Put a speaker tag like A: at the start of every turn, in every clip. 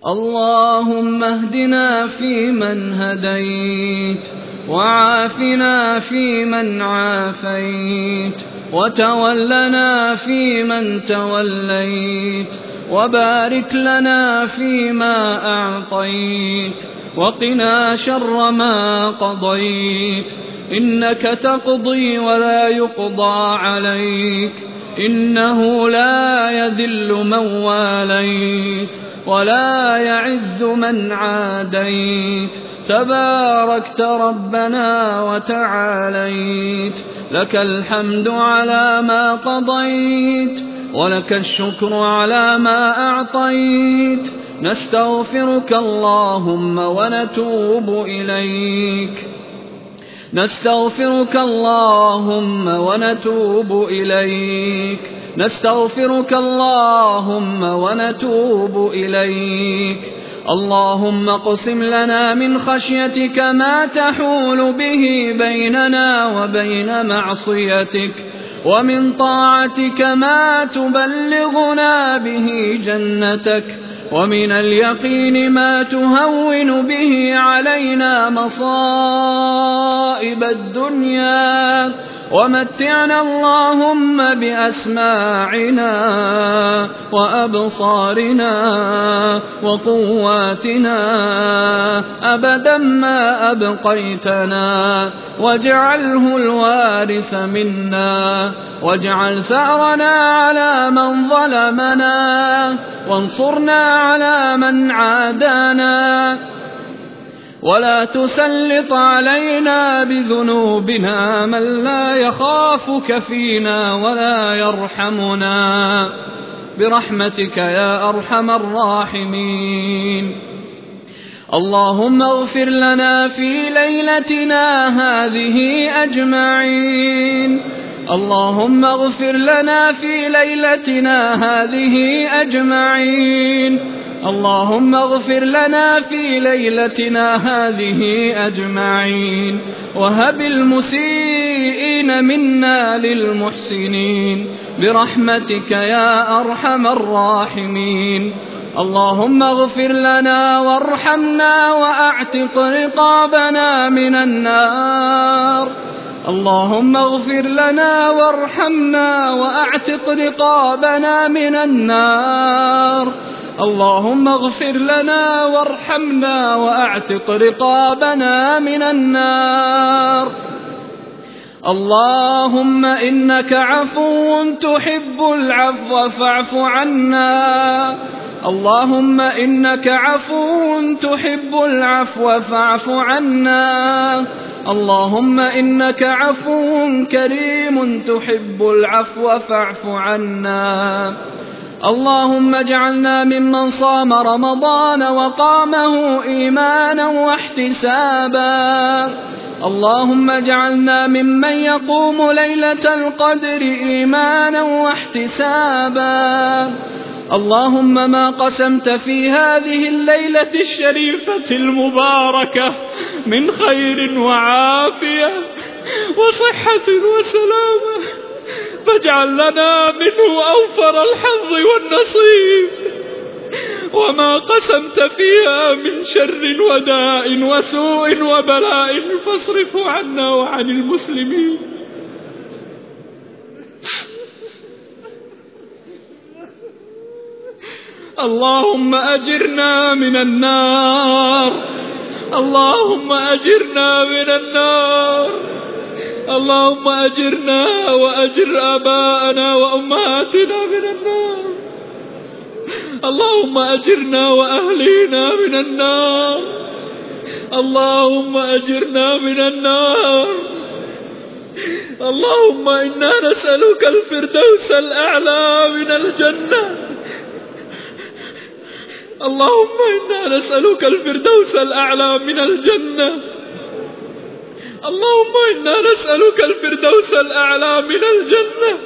A: اللهم اهدنا فيمن هديت، وعافنا فيمن عافيت، وتولنا فيمن توليت، وبارك لنا فيما أعطيت، وقنا شر ما قضيت، إنك تقضي ولا يقضى عليك، إنه لا يذل من واليت ولا يعز من عاديت، تباركت ربنا وتعاليت، لك الحمد على ما قضيت، ولك الشكر على ما أعطيت، نستغفرك اللهم ونتوب إليك، نستغفرك اللهم ونتوب إليك، نستغفرك اللهم ونتوب إليك. اللهم اقسم لنا من خشيتك ما تحول به بيننا وبين معصيتك، ومن طاعتك ما تبلغنا به جنتك، ومن اليقين ما تهون به علينا مصائب الدنيا، ومتعنا اللهم بأسماعنا وأبصارنا وقواتنا أبدا ما أبقيتنا، واجعله الوارث منا، واجعل ثأرنا على من ظلمنا، وانصرنا على من عادانا، ولا تسلط علينا بذنوبنا من لا يخافك فينا ولا يرحمنا، برحمتك يا أرحم الراحمين. اللهم اغفر لنا في ليلتنا هذه أجمعين، اللهم اغفر لنا في ليلتنا هذه أجمعين، اللهم اغفر لنا في ليلتنا هذه أجمعين، وهب المسيئين منا للمحسنين، برحمتك يا أرحم الراحمين. اللهم اغفر لنا وارحمنا وأعتق رقابنا من النار، اللهم اغفر لنا وارحمنا وأعتق رقابنا من النار، اللهم اغفر لنا وارحمنا وأعتق رقابنا من النار. اللهم إنك عفو تحب العفو فاعف عنا، اللهم إنك عفو تحب العفو فاعف عنا، اللهم إنك عفو كريم تحب العفو فاعف عنا. اللهم اجعلنا ممن صام رمضان وقامه إيمانا واحتسابا، اللهم اجعلنا ممن يقوم ليلة القدر إيمانا واحتسابا. اللهم ما قسمت في هذه الليلة الشريفة المباركة من خير وعافية وصحة وسلامة فاجعل لنا منه أوفر الحظ والنصيب، وما قسمت فيها من شر وداء وسوء وبلاء فاصرفه عنا وعن المسلمين. اللهم أجرنا من النار، اللهم أجرنا من النار، اللهم أجرنا وأجر آباءنا وأمهاتنا من النار، اللهم أجرنا وأهلينا من النار، اللهم أجرنا من النار. اللهم إنا نسألك الفردوس الأعلى من الجنة، اللهم إنا نسألك الفردوس الأعلى من الجنة، اللهم إنا نسألك الفردوس الأعلى من الجنة.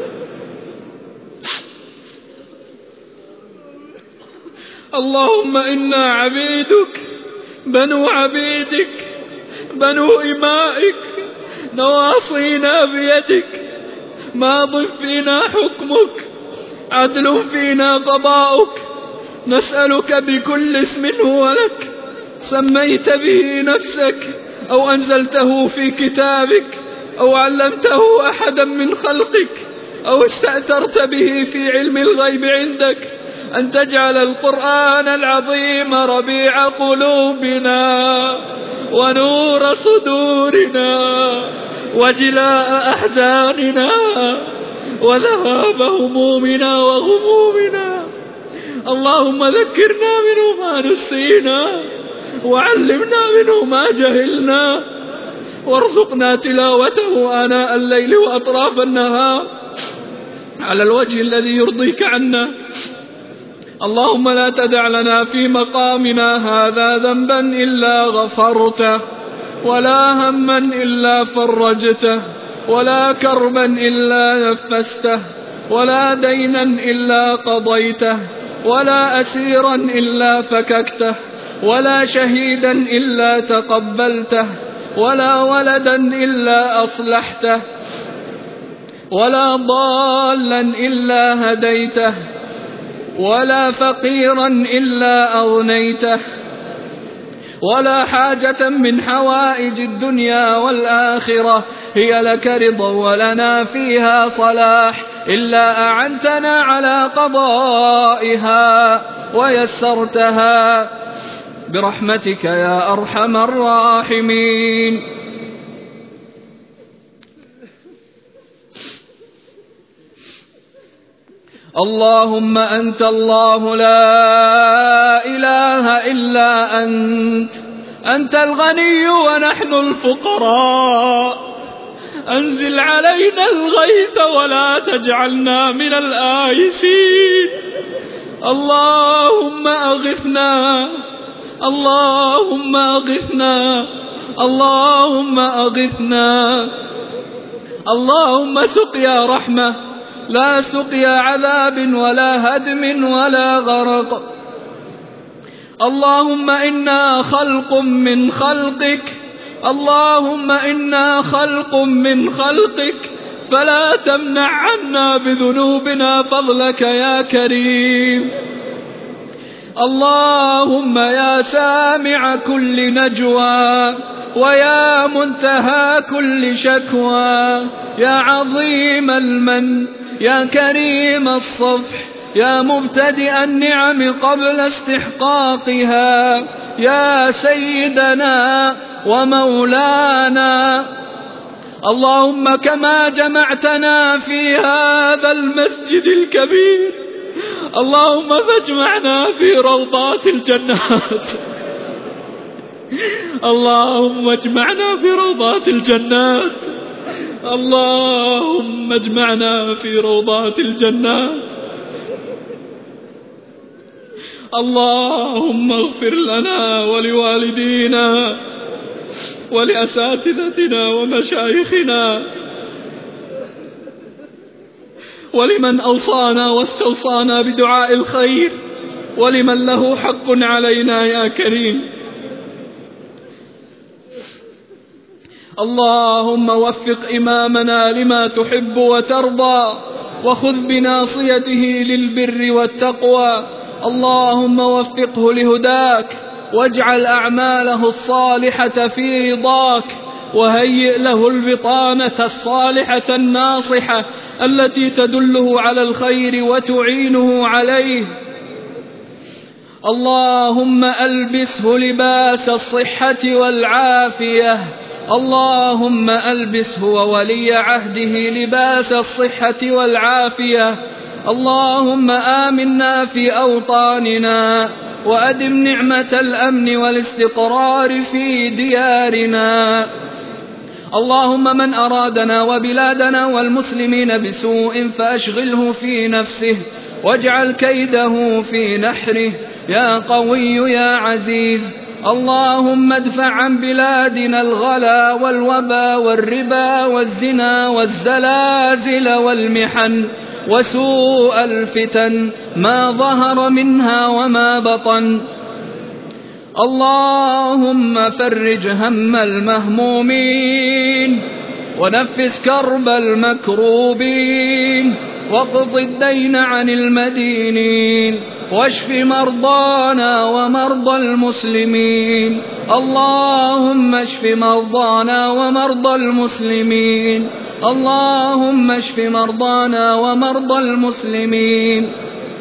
A: اللهم إنا عبيدك بنو عبيدك بنو إمائك، نواصينا بيدك، ماض فينا حكمك، عدل فينا قضاؤك، نسألك بكل اسم هو لك سميت به نفسك أو أنزلته في كتابك أو علمته أحدا من خلقك أو استأثرت به في علم الغيب عندك أن تجعل القرآن العظيم ربيع قلوبنا ونور صدورنا وجلاء أحزاننا وذهاب همومنا وغمومنا. اللهم ذكرنا منه ما نسينا وعلمنا منه ما جهلنا وارزقنا تلاوته آناء الليل وأطراف النهار على الوجه الذي يرضيك عنا. اللهم لا تدع لنا في مقامنا هذا ذنبا إلا غفرته ولا هما إلا فرجته ولا كربا إلا نفسته ولا دينا إلا قضيته ولا أسيرا إلا فككته ولا شهيدا إلا تقبلته ولا ولدا إلا أصلحته ولا ضالا إلا هديته ولا فقيرا إلا أغنيته ولا حاجة من حوائج الدنيا والآخرة هي لك رضا ولنا فيها صلاح إلا أعنتنا على قضائها ويسرتها برحمتك يا أرحم الراحمين. اللهم أنت الله لا إله إلا أنت الغني ونحن الفقراء. أنزل علينا الغيث ولا تجعلنا من الآيسين. اللهم أغثنا اللهم أغثنا اللهم أغثنا. اللهم سقيا رحمة لا سقيا عذاب ولا هدم ولا غرق. اللهم إنا خلق من خلقك اللهم إنا خلق من خلقك فلا تمنع عنا بذنوبنا فضلك يا كريم. اللهم يا سامع كل نجوى ويا منتهى كل شكوى يا عظيم المن يا كريم الصفح يا مبتدئ النعم قبل استحقاقها يا سيدنا ومولانا. اللهم كما جمعتنا في هذا المسجد الكبير اللهم فاجمعنا في روضات الجنات. اللهم اجمعنا في روضات الجنات. اللهم اجمعنا في روضات الجنات. اللهم اغفر لنا ولوالدينا ولأساتذتنا ومشايخنا ولمن أوصانا واستوصانا بدعاء الخير ولمن له حق علينا يا كريم. اللهم وفق إمامنا لما تحب وترضى وخذ بناصيته للبر والتقوى. اللهم وفقه لهداك واجعل أعماله الصالحة في رضاك وهيئ له البطانة الصالحة الناصحة التي تدله على الخير وتعينه عليه. اللهم ألبسه لباس الصحة والعافية. اللهم ألبسه وولي عهده لباس الصحة والعافية. اللهم آمنا في أوطاننا وأدم نعمة الأمن والاستقرار في ديارنا. اللهم من أرادنا وبلادنا والمسلمين بسوء فأشغله في نفسه واجعل كيده في نحره يا قوي يا عزيز. اللهم ادفع عن بلادنا الغلا والوبا والربا والزنا والزلازل والمحن وسوء الفتن ما ظهر منها وما بطن. اللهم فرج هم المهمومين ونفس كرب المكروبين واقض الدين عن المدينين
B: واشف مرضانا ومرضى المسلمين. اللهم اشف مرضانا ومرضى المسلمين. اللهم اشف مرضانا ومرضى المسلمين.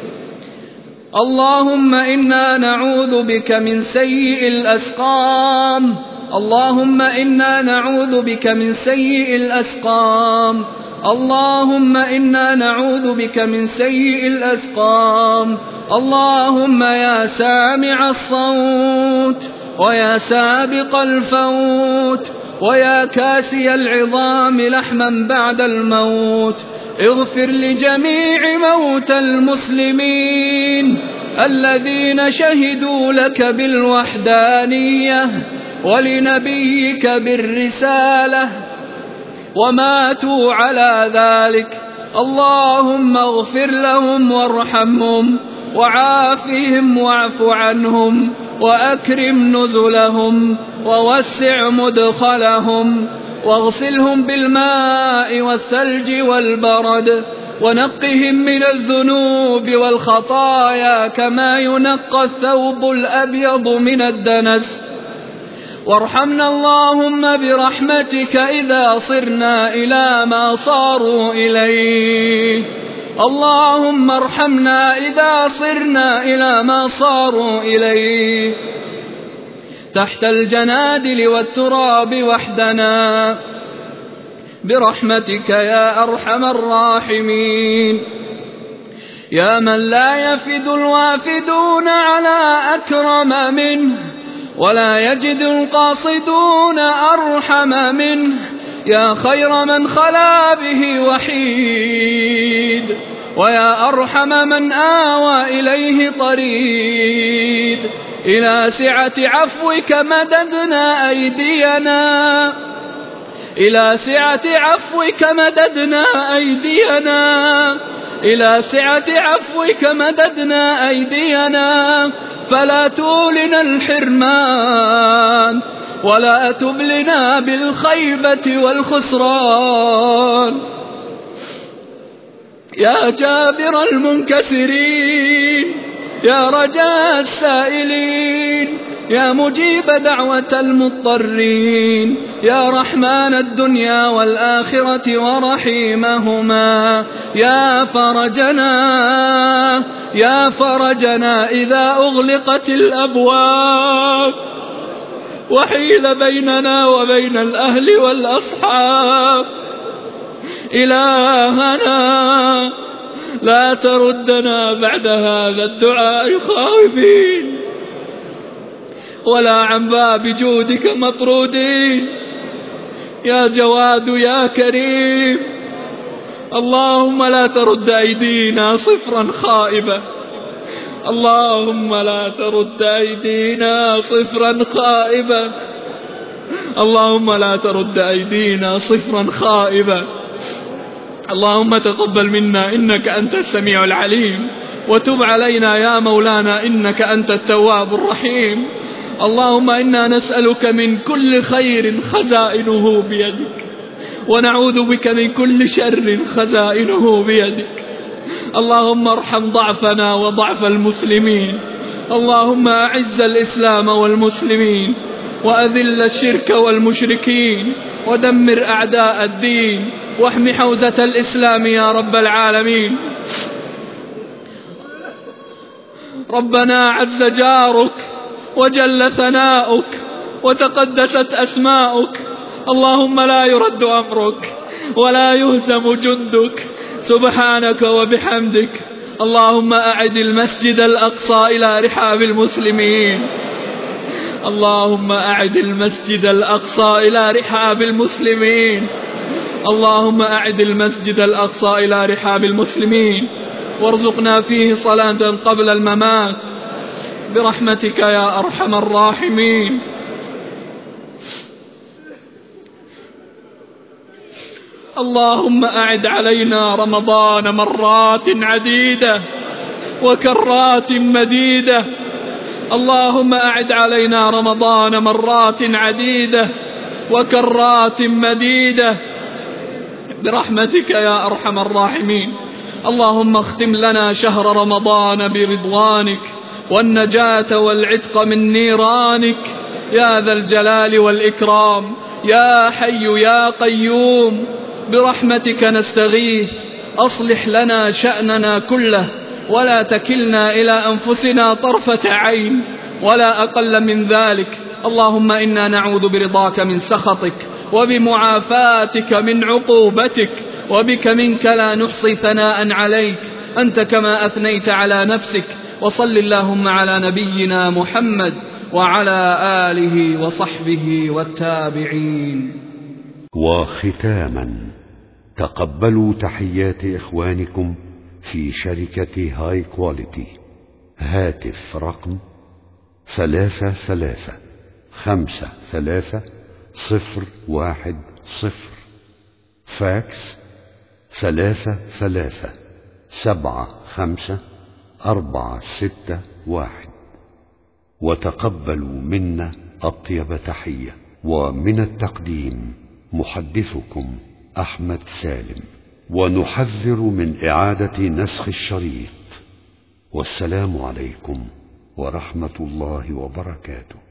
B: اللهم إنا نعوذ بك من سيء الأسقام. اللهم إنا نعوذ بك من سيء الأسقام. اللهم إنا نعوذ بك من سيء الأسقام. اللهم يا سامع الصوت ويا سابق الفوت ويا كاسي العظام لحما بعد الموت، اغفر لجميع موتى المسلمين الذين شهدوا لك بالوحدانية ولنبيك بالرسالة وماتوا على ذلك. اللهم اغفر لهم وارحمهم وعافهم واعف عنهم وأكرم نزلهم ووسع مدخلهم واغسلهم بالماء والثلج والبرد ونقهم من الذنوب والخطايا كما ينقى الثوب الأبيض من الدنس. وارحمنا اللهم برحمتك إذا صرنا إلى ما صاروا إليه. اللهم ارحمنا إذا صرنا إلى ما صاروا إليه تحت الجنادل والتراب وحدنا برحمتك يا أرحم الراحمين. يا من لا يفد الوافدون على أكرم منه ولا يجد القاصدون أرحم منه، يا خير من خلا به وحيد ويا أرحم من آوى إليه طريد. إلى سعة عفوك مددنا أيدينا، إلى سعة عفوك مددنا أيدينا، إلى سعة عفوك مددنا أيدينا، فلا تولنا الحرمان ولا تبلنا بالخيبة والخسران. يا جابر المنكسرين، يا رجاء السائلين، يا مجيب دعوة المضطرين، يا رحمن الدنيا والآخرة ورحيمهما، يا فرجنا، يا فرجنا إذا أغلقت الأبواب وحيل بيننا وبين الأهل والأصحاب. إلهنا لا تردنا بعد هذا الدعاء خائبين ولا عن باب جودك مطرودين. يا جواد يا كريم، اللهم لا ترد أيدينا صفرا خائبة، اللهم لا ترد أيدينا صفرا خائبة، اللهم لا ترد أيدينا صفرا خائبة. اللهم تقبل منا إنك أنت السميع العليم، وتب علينا يا مولانا إنك أنت التواب الرحيم. اللهم إنا نسألك من كل خير خزائنه بيدك، ونعوذ بك من كل شر خزائنه بيدك. اللهم ارحم ضعفنا وضعف المسلمين، اللهم أعز الإسلام والمسلمين وأذل الشرك والمشركين ودمر أعداء الدين واحم حوزة الإسلام يا رب العالمين. ربنا عز جارك وجل ثناؤك وتقدست أسماؤك، اللهم لا يرد أمرك ولا يهزم جندك، سبحانك وبحمدك. اللهم أعد المسجد الأقصى إلى رحاب المسلمين، اللهم أعد المسجد الأقصى إلى رحاب المسلمين، اللهم أعد المسجد الأقصى إلى رحاب المسلمين، وارزقنا فيه صلاة قبل الممات برحمتك يا أرحم الراحمين. اللهم أعد علينا رمضان مرات عديدة وكرات مديدة، اللهم أعد علينا رمضان مرات عديدة وكرات مديدة برحمتك يا أرحم الراحمين. اللهم اختم لنا شهر رمضان برضوانك والنجاة والعتق من نيرانك يا ذا الجلال والإكرام. يا حي يا قيوم برحمتك نستغيث، أصلح لنا شأننا كله ولا تكلنا إلى أنفسنا طرفة عين ولا أقل من ذلك. اللهم إنا نعوذ برضاك من سخطك وبمعافاتك من عقوبتك، وبك منك لا نحصي ثناء عليك أنت كما أثنيت على نفسك. وصل اللهم على نبينا محمد وعلى آله وصحبه والتابعين.
C: وختاما، تقبلوا تحيات إخوانكم في شركة هاي كواليتي. هاتف رقم 33533010، فاكس 33754661. وتقبلوا منا أطيب تحية. ومن التقديم محدثكم أحمد سالم، ونحذر من إعادة نسخ الشريط. والسلام عليكم ورحمة الله وبركاته.